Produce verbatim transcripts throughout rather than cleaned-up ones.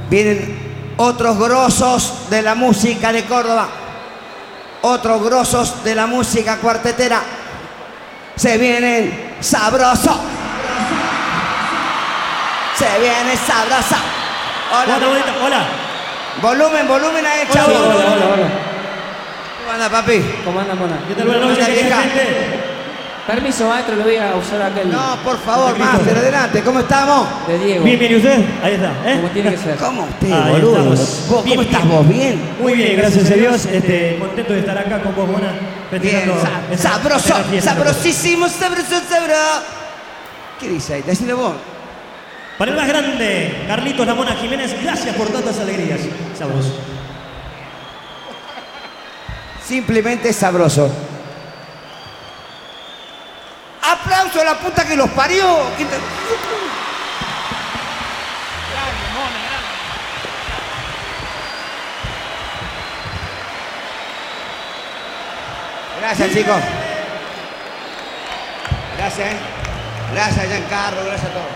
Vienen otros grosos de la música de Córdoba. Otros grosos de la música cuartetera. Se vienen sabroso. Se viene sabroso. Hola, Hola, bonita, hola. Volumen, volumen ahí, Hola, chavo. hola, hola, hola, hola. ¿Cómo anda, papi? ¿Cómo anda, mona? ¿Qué tal? Buenas noches, Hola, vieja. gente. Permiso, maestro, lo voy a usar aquel No, por favor, Cristo. Master, adelante. ¿Cómo estamos? de Diego. Bien, bien, ¿y usted? Ahí está, ¿eh? Como tiene que ser. ¿Cómo usted, Ahí boludo? estamos. ¿Vos, ¿Cómo Bien, estás bien. vos? ¿Bien? Muy bien, gracias a Dios. Este, contento de estar acá con vos, Mona. Bien, festejando sa- esta- sabroso, esta fiesta. sabrosísimo, sabroso, sabroso. ¿Qué dice ahí? Decile vos. Para el más grande, Carlitos La Mona Jiménez, gracias por tantas alegrías. Sabroso. Simplemente sabroso. ¡Aplauso a la puta que los parió! ¿Qué te- Gracias, chicos. Gracias, ¿eh? Gracias, Giancarlo. Gracias a todos.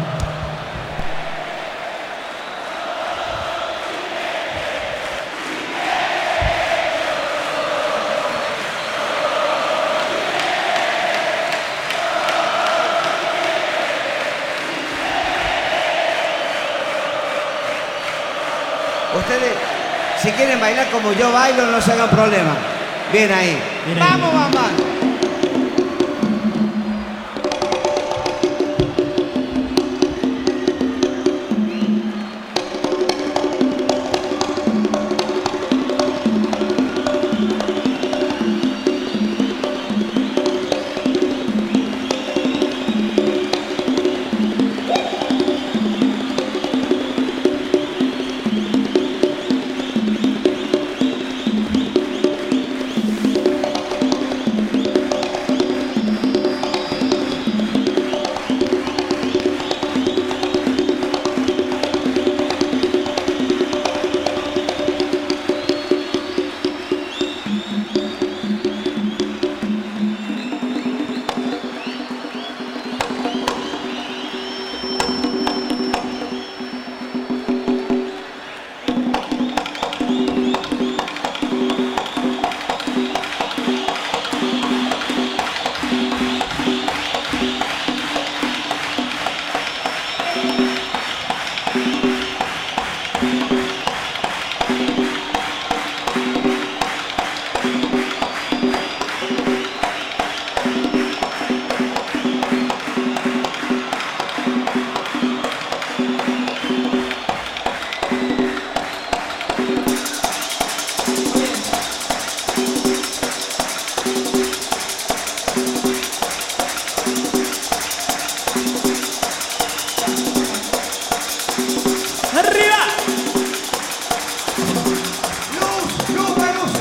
Ustedes, si quieren bailar como yo bailo, no se hagan problema. Bien ahí. Bien ahí. Vamos, mamá. ¡Arriba! Luz, luz, más luz.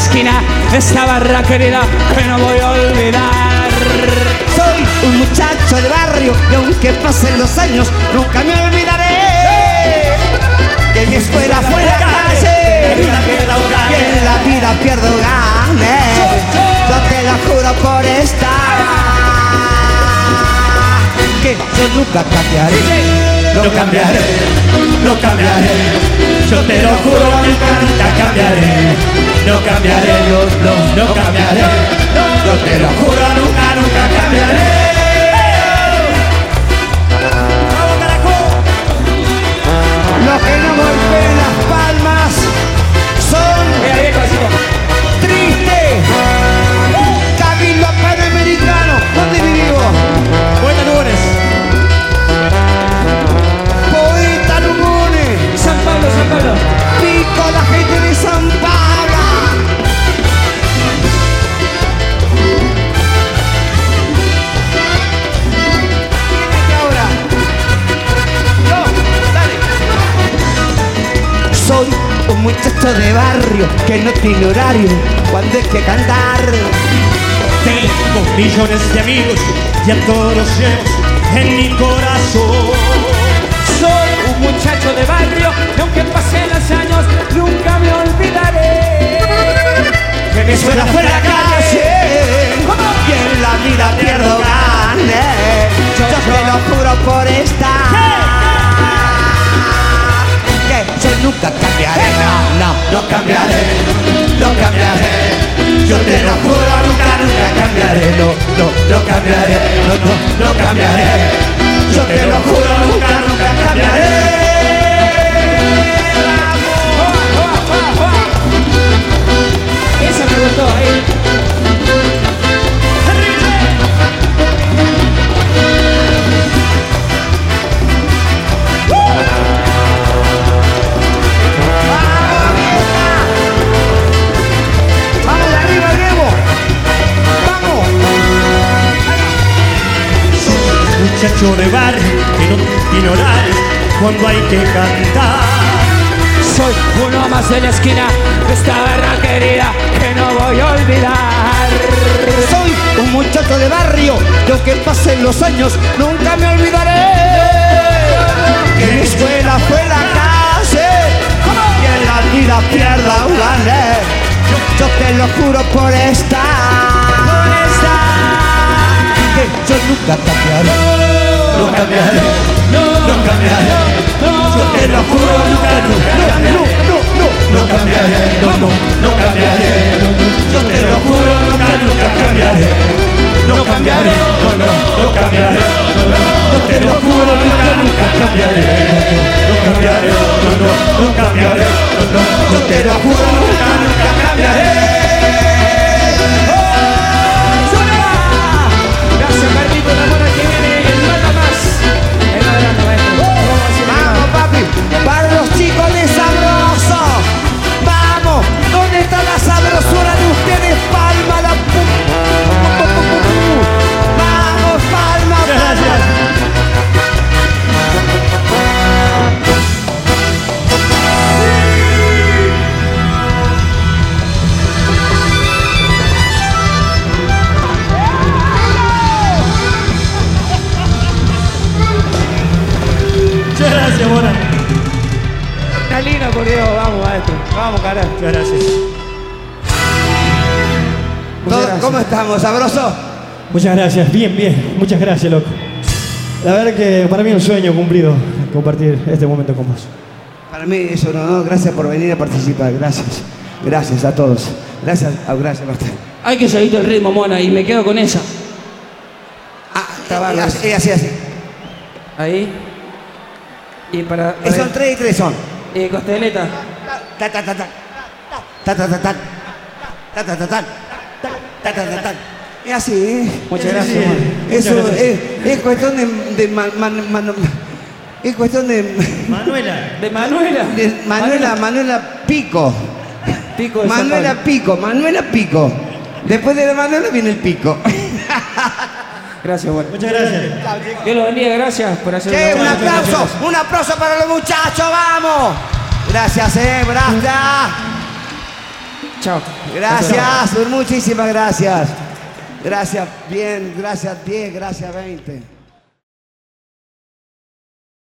esquina, esta barra querida que no voy a olvidar. Soy un muchacho de barrio y aunque pasen los años nunca me olvidaré que mi escuela fue la calle, que en la vida pierdo ganes. Yo te lo juro por esta, que yo nunca cambiaré. No cambiaré, no cambiaré. Yo te lo juro, nunca cambiaré. No cambiaré, no, no, no cambiaré. Yo te lo juro, nunca, nunca cambiaré. ¡Vamos, Caracol! Los que no golpeen las palmas son tristes. Cabildo Panamericano, ¿dónde vivimos? Buenas Lugones. Poeta Lugones. San Pablo, San Pablo. Pico, la gente de San Pablo. ¿Quién ahora? Yo, dale. Soy un muchacho de barrio que no tiene horario cuando hay que cantar. Tengo millones de amigos y a todos los llevo en mi corazón. Soy un muchacho de barrio y aunque pasen los años nunca me olvidaré Que mi escuela fue la calle y en la vida pierdo ganes. Yo te lo juro por esta, que yo nunca cambiaré. No, no, no cambiaré, no cambiaré. Yo te lo juro, nunca, nunca cambiaré. No, no, no cambiaré. No, no, no cambiaré. Yo te lo juro, nunca, nunca cambiaré. Esa me gustó ahí. ¡Vamos de arriba, Diego! ¡Vamos! Muchacho de barrio que no tiene horarios cuando hay que cantar. Soy uno más de la esquina de esta barra querida que no voy a olvidar. Soy un muchacho de barrio y aunque pasen los años nunca me olvidaré que mi escuela fue la calle y en la vida pierda un gané. Yo te lo juro por esta, por esta, que yo nunca cambiaré. No cambiaré, no cambiaré. Yo te lo juro, nunca, nunca cambiaré. No, no, no, no cambiaré. No, no, no cambiaré. Yo te lo juro, nunca, nunca cambiaré. No cambiaré, no, no, no cambiaré. Yo te lo juro, nunca, nunca cambiaré. No cambiaré, no, no, no cambiaré. Yo te lo juro, nunca, nunca cambiaré. Gracias, Carlito, la mona que viene el manda más. El adelante, maestro. Vamos, papi, para los chicos de Sabroso. Vamos, ¿dónde está la sabrosura de ustedes? Palma la pu... Vamos, palma, palma. Gracias. Muchas gracias, Mona. Está lindo, por Dios. Vamos, maestro. Vamos, carajo. Muchas gracias. ¿Todo- ¿Cómo estamos, Sabroso? Muchas gracias, bien, bien, muchas gracias, loco. La verdad que para mí es un sueño cumplido compartir este momento con vos. Para mí es un honor, gracias por venir a participar, gracias. Gracias a todos. Gracias, a, gracias a usted. Hay que seguir el ritmo, mona, y me quedo con esa. Ah, está y así, y así, así. Ahí. Y para... Eh, Son tres y tres son. Y costeleta. Ta ta ta ta. Ta ta ta ta. Ta ta ta ta. Ta ta ta ta. Es así, ¿eh? Muchas Sí, gracias, sí. mona. Eso Muchas gracias. es, es cuestión de, de man- man- man- es cuestión de, Manuela. De Manuela. de Manuela, Manuela Pico. Pico de San Manuela Pablo. Pico, Manuela Pico. Después de Manuela viene el Pico. Gracias, bueno. Muchas gracias. Dios los bendiga, gracias por hacer Che, un una aplauso, un aplauso para los muchachos, vamos. Gracias, eh, gracias. Chao. Gracias, muchísimas gracias. Gracias, bien, gracias diez, gracias veinte.